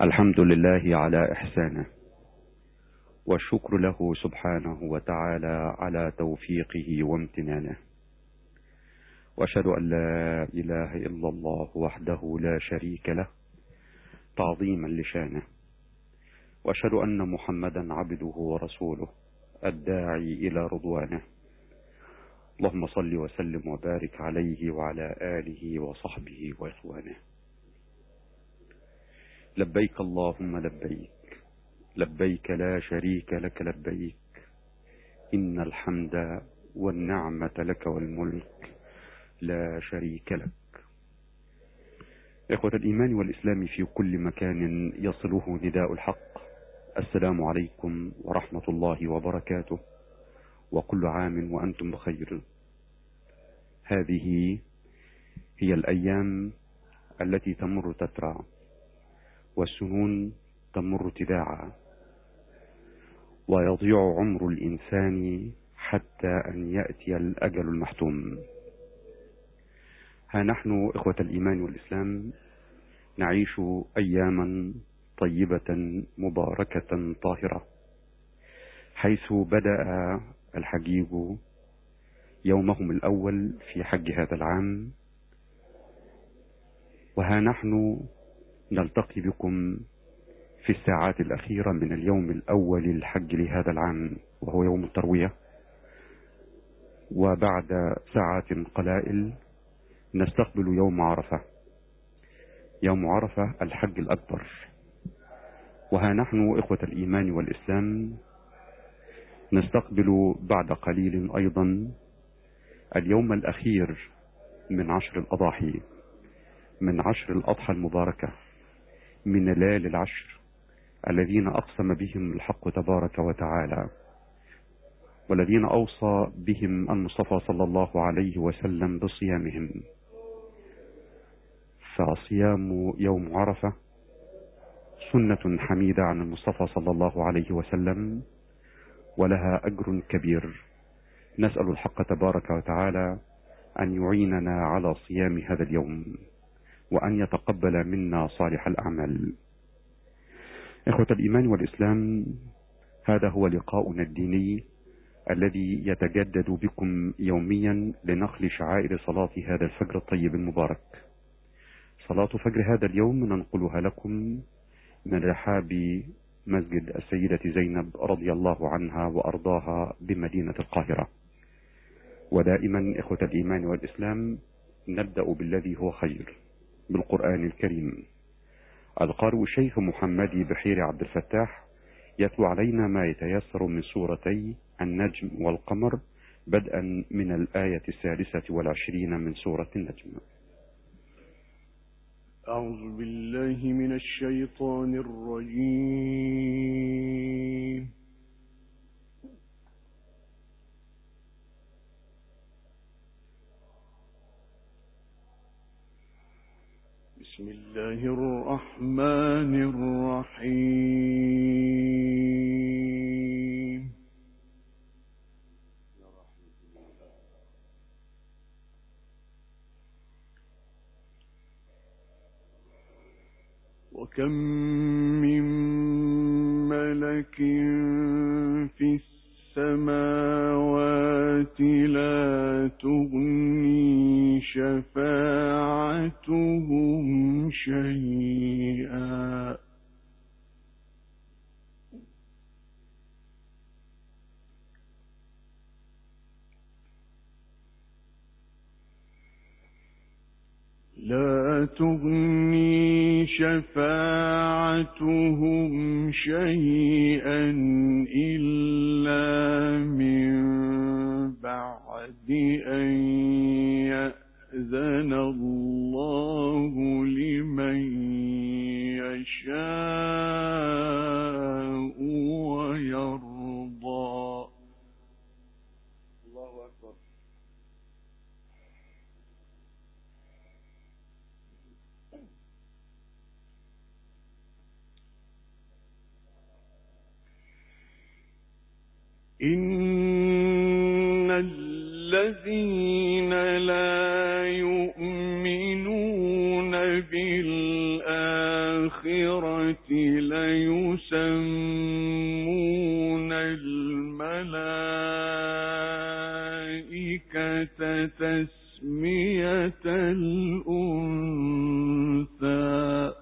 الحمد لله على إحسانه، والشكر له سبحانه وتعالى على توفيقه وامتنانه، وأشهد أن لا إله إلا الله وحده لا شريك له تعظيما لشانه، وأشهد أن محمدا عبده ورسوله الداعي إلى رضوانه. اللهم صل وسلم وبارك عليه وعلى آله وصحبه وإخوانه. لبيك اللهم لبيك، لبيك لا شريك لك لبيك، إن الحمد والنعمة لك والملك لا شريك لك. إخوة الإيمان والإسلام في كل مكان يصله نداء الحق، السلام عليكم ورحمة الله وبركاته، وكل عام وأنتم بخير. هذه هي الأيام التي تمر تترى، والسنون تمر تداعا، ويضيع عمر الإنسان حتى أن يأتي الأجل المحتوم. ها نحن إخوة الإيمان والإسلام نعيش أياما طيبة مباركة طاهرة، حيث بدأ الحجيج يومهم الأول في حج هذا العام، وها نحن نلتقي بكم في الساعات الأخيرة من اليوم الأول للحج لهذا العام، وهو يوم التروية. وبعد ساعات قلائل نستقبل يوم عرفة، يوم عرفة الحج الأكبر. وها نحن إخوة الإيمان والإسلام نستقبل بعد قليل أيضا اليوم الأخير من عشر الأضاحي، من عشر الأضحى المباركة، من ليالي العشر الذين أقسم بهم الحق تبارك وتعالى، والذين أوصى بهم المصطفى صلى الله عليه وسلم بصيامهم. فصيام يوم عرفة سنة حميدة عن المصطفى صلى الله عليه وسلم، ولها أجر كبير. نسأل الحق تبارك وتعالى أن يعيننا على صيام هذا اليوم، وأن يتقبل منا صالح الأعمال. إخوة الإيمان والإسلام، هذا هو لقاؤنا الديني الذي يتجدد بكم يوميا لنقل شعائر صلاة هذا الفجر الطيب المبارك. صلاة فجر هذا اليوم ننقلها لكم من رحاب مسجد السيدة زينب رضي الله عنها وأرضاها بمدينة القاهرة. ودائما إخوة الإيمان والإسلام نبدأ بالذي هو خير، بالقرآن الكريم. القارئ الشيخ محمد بحير عبد الفتاح يتلو علينا ما يتيسر من سورتي النجم والقمر، بدءا من الآية 26 من سورة النجم. أعوذ بالله من الشيطان الرجيم. بسم الله الرحمن الرحيم. وكم من ملك في السماوات لا تغني شفاعتهم شيئا إلا من بعد أن يأذن الله لمن يشاء ويرضى. الله أكبر. إن الذين لا يؤمنون بالآخرة ليسمون الملائكة تسمية الأنثى.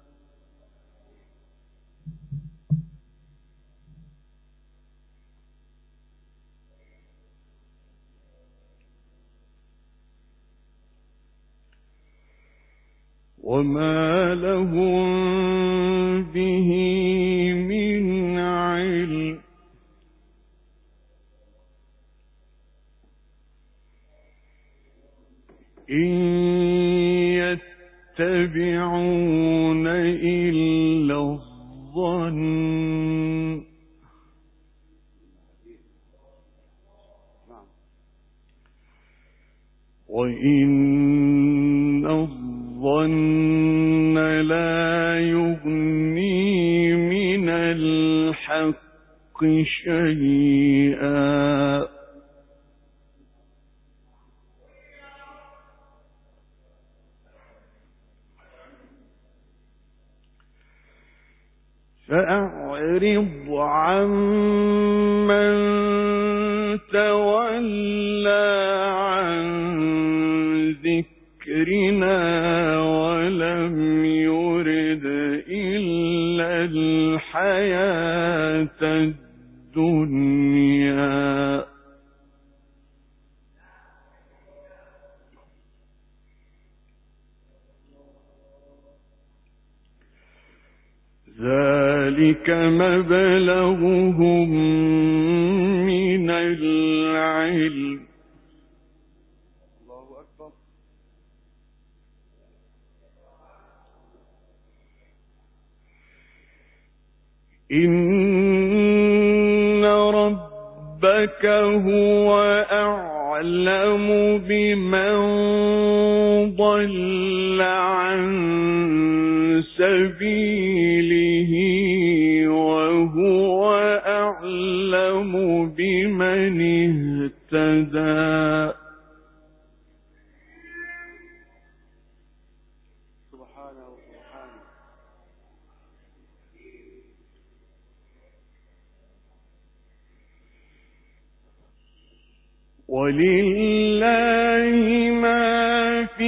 وما لهم به من علم إن يتبعون إلا الظن وإن الظن لا يغني من الحق شيئا. فأعرض عمن تولى عن ذكرنا ولم يرد إلا الحياة الدنيا. ذلك مبلغهم من العلم. الله أكبر. إن ربك هو أعلم بمن ضل عن سبيله وهو أعلم بمن اهتدى. سبحانه وسبحانه. ولله ما في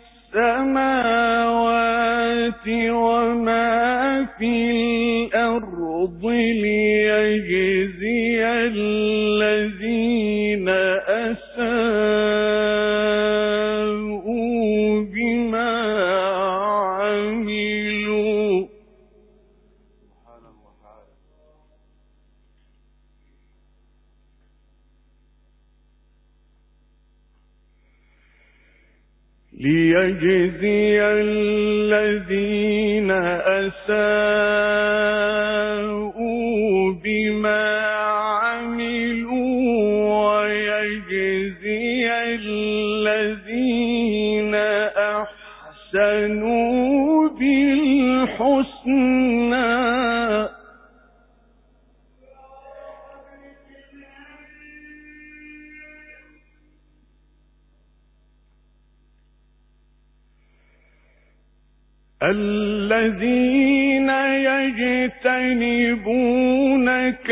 السماوات وما في الأرض ليجزي الذين أساءوا بما عملوا. ليجزي الذين أساءوا بما عملوا ويجزي الذين أحسنوا بالحسنى. الذين يجتنبون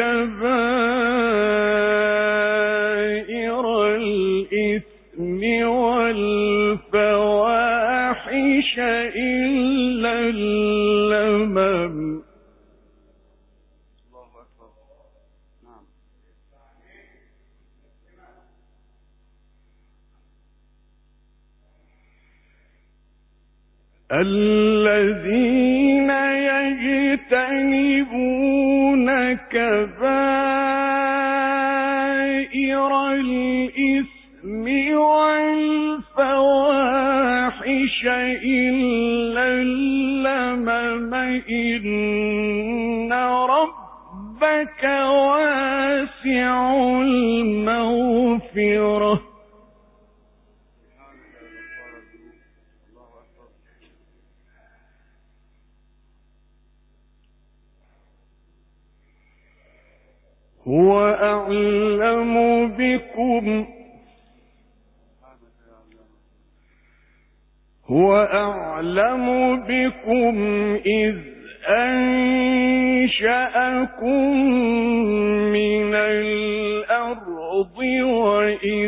كبائر الإثم والفواحش إلا اللمم. الله أكبر. نعم. الذين يجتنبون كبائر الإثم والفواحش إلا اللمم إن ربك واسع المغفرة. هو أعلم بكم إذ أنشأكم من الأرض وإذ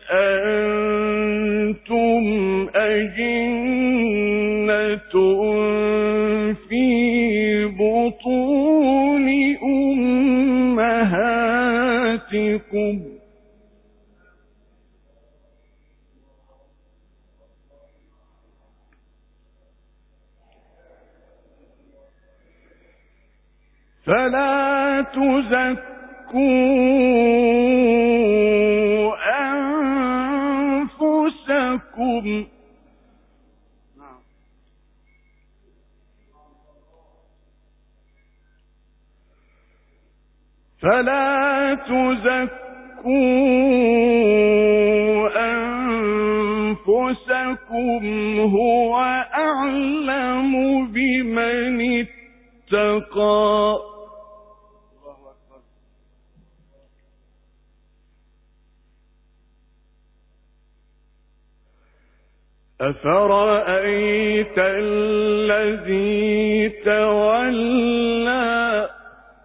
أنتم أجنة في بطون أمهاتكم فلا تزكوا أنفسكم فلا تزكوا أنفسكم هو أعلم بمن اتقى أفرأيت الذي تولى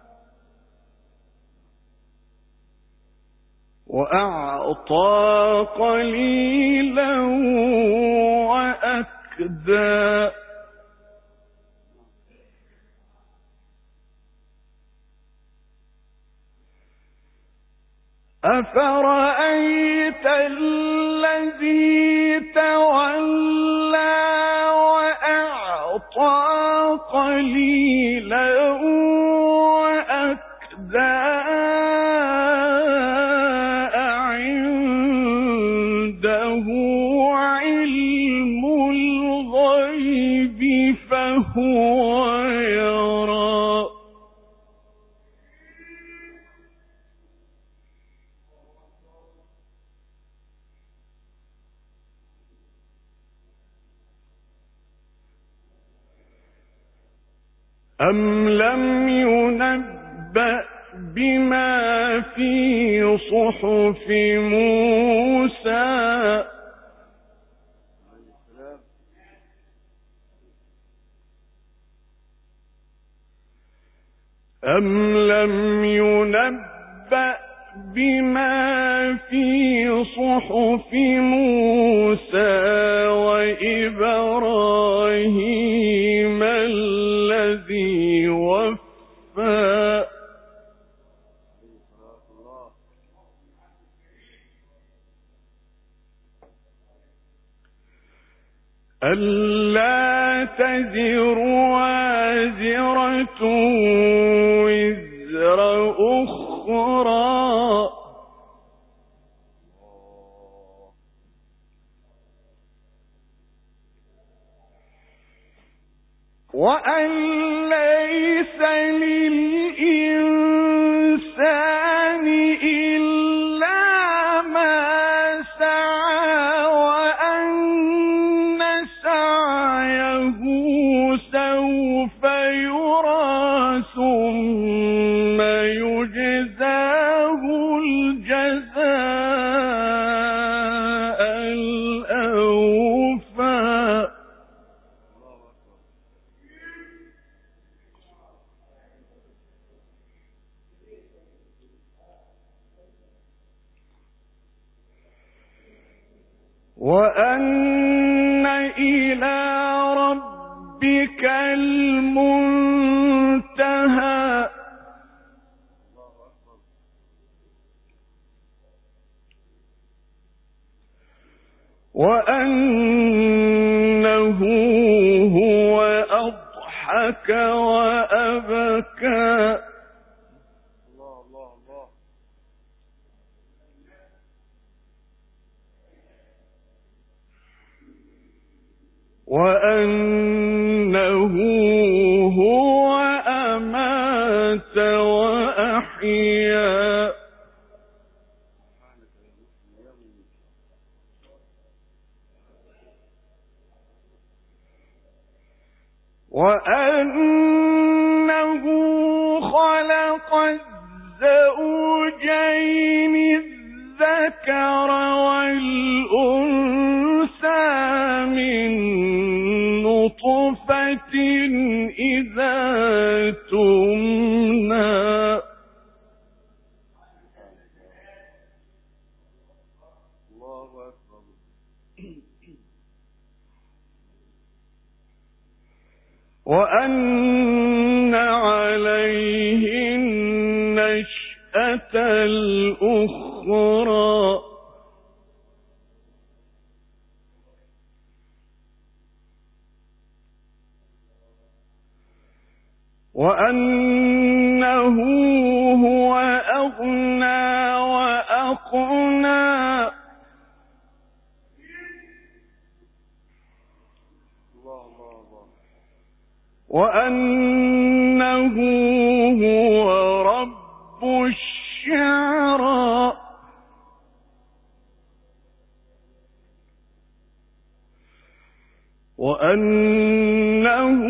وأعطى قليلا وأكدى أفرأيت الذي تولى وأعطى قليلا وأكدى أعنده علم الغيب فهو يرى أم لم ينبأ بما في صحف موسى أم لم ينبأ بما في صحف موسى وإبراهيم الذي وفى ألا تزر وازرة وزر أخرى وأن ليس للإنسان إلا ما سعى وأن سعيه سوف يرى ثم يجزاه الجزاء الأوفى وأن إلى ربك المنتهى وأنه هو أضحك وأبكى وأنه هو أمات وأحيا وأنه خلق الزوجين الذكر والأنثى من نطفة إذا التمنى. وأن عليه النشأة الأخرى. وأنه هو أغنى وأقنى. وأنه هو رب الشعرى. وأنه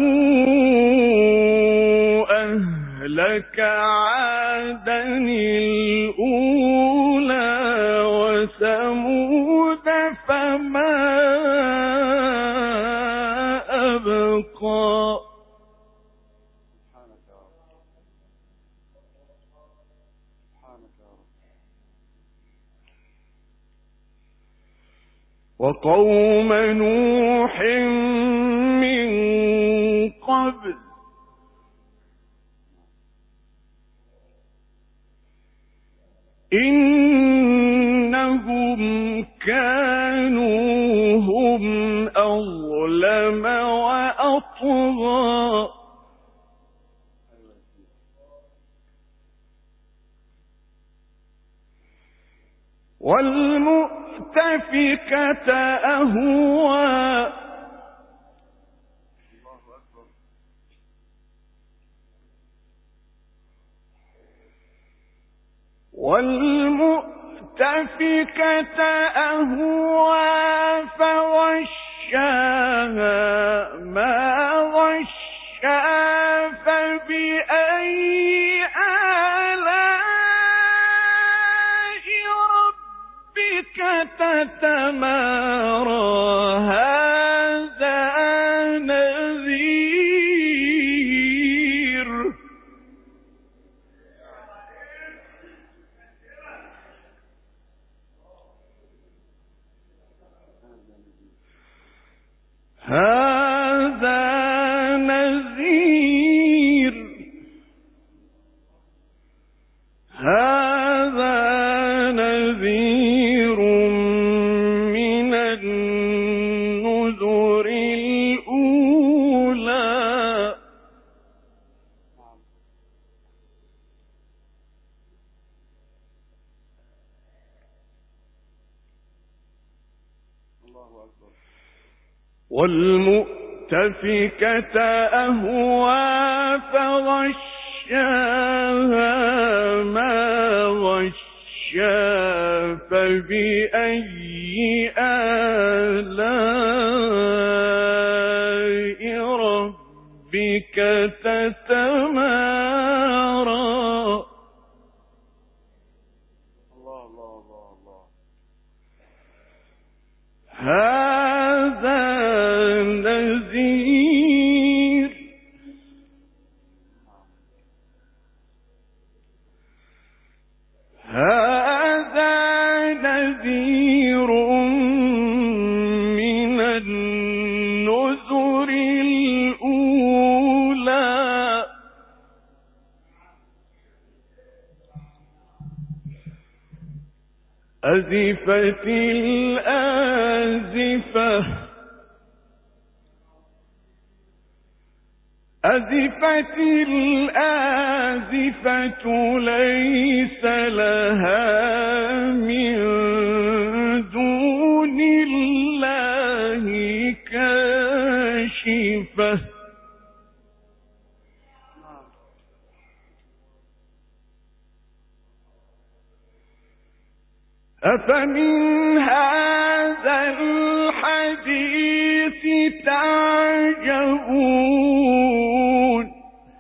أهلك عادا الأولى وثمود فما أبقى. وقوم نوح من قبل إنهم كانوا هم أظلم وأطغى. والمؤتفكة أهوى. والمؤتفكة أهوى فغشاها ما غشا فبأي آلاء ربك تتمارى. هذا نذير. هذا نذير. هذا نذير من النذر الأولى. والمؤتفكة أهوى فغشاها ما غشا فبأي آلاء ربك تتمارى. هذا نذير. هذا نذير من النذر الأولى. أزفت الآزفة. أزفت الآزفة ليس لها من دون الله كاشفة. أفمن هذا الحديث تعجبون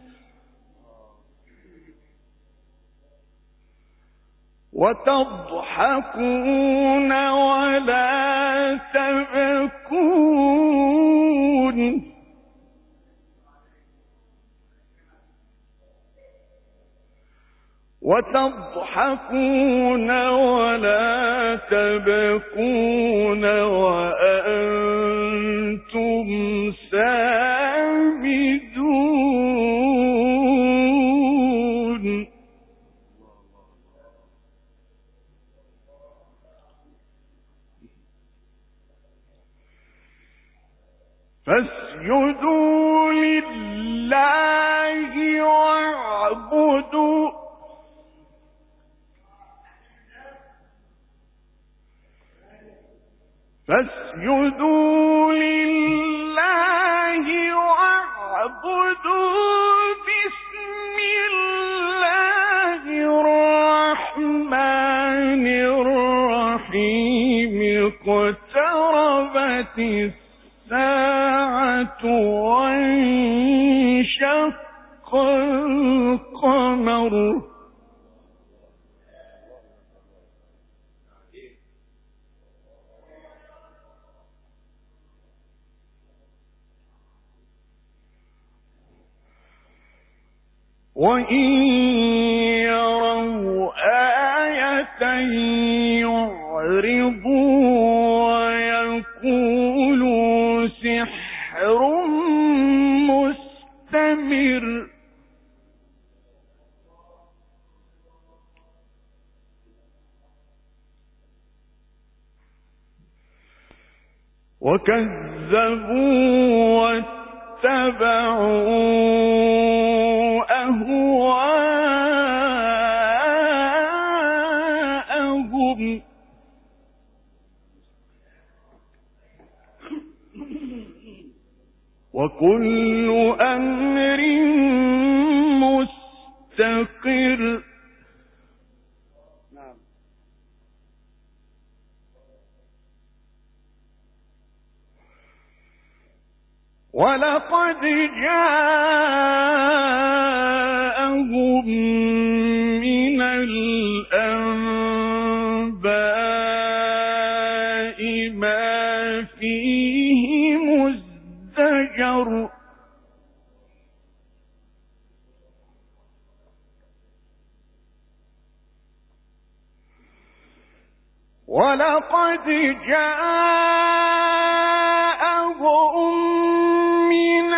وتضحكون ولا تبكون وتضحكون ولا تبكون وأنتم سامدون فاسجدوا لله واعبدوا فاسجدوا لله واعبدوا بسم الله الرحمن الرحيم اقتربت الساعة وانشق القمر وإن يروا آية يعرضوا ويقولوا سحر مستمر وكذبوا واتبعوا أهواءهم وكل أمر مستقر ولقد جاءهم من الأنباء ما فيه مزدجر ولقد جاءهم من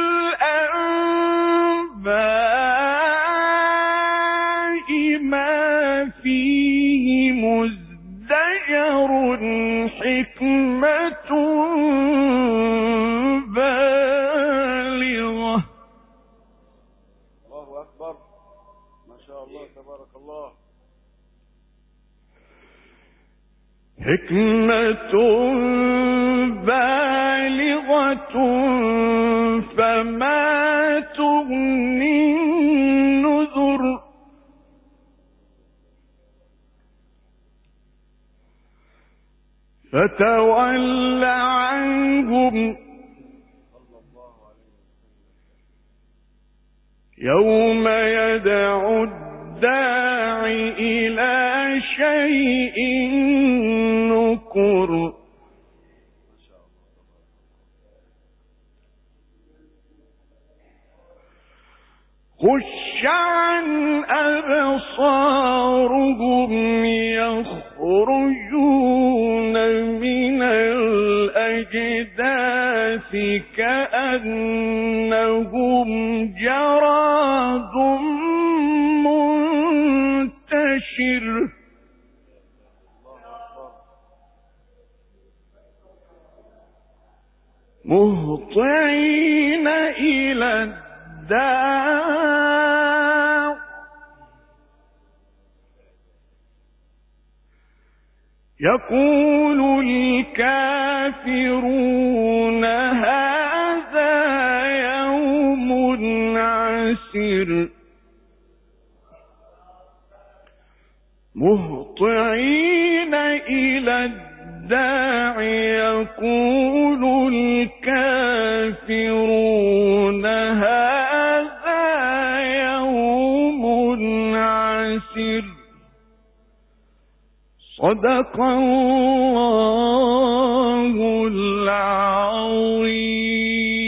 الأنباء ما فيه مزدجر حكمة بالغة الله أكبر ما شاء الله تبارك الله حكمة بالغة فما تغني النذر فتول عنهم يوم يدعو الداعي إلى شيء نكر خش عن أبصارهم يخرجون من الأجداث كأنهم جراد منتشر مهطعين إلى الداع يقول الكافرون هذا يوم عسر مهطعين إلى الداع يقول الكافرون هذا يوم عسر صدق الله العظيم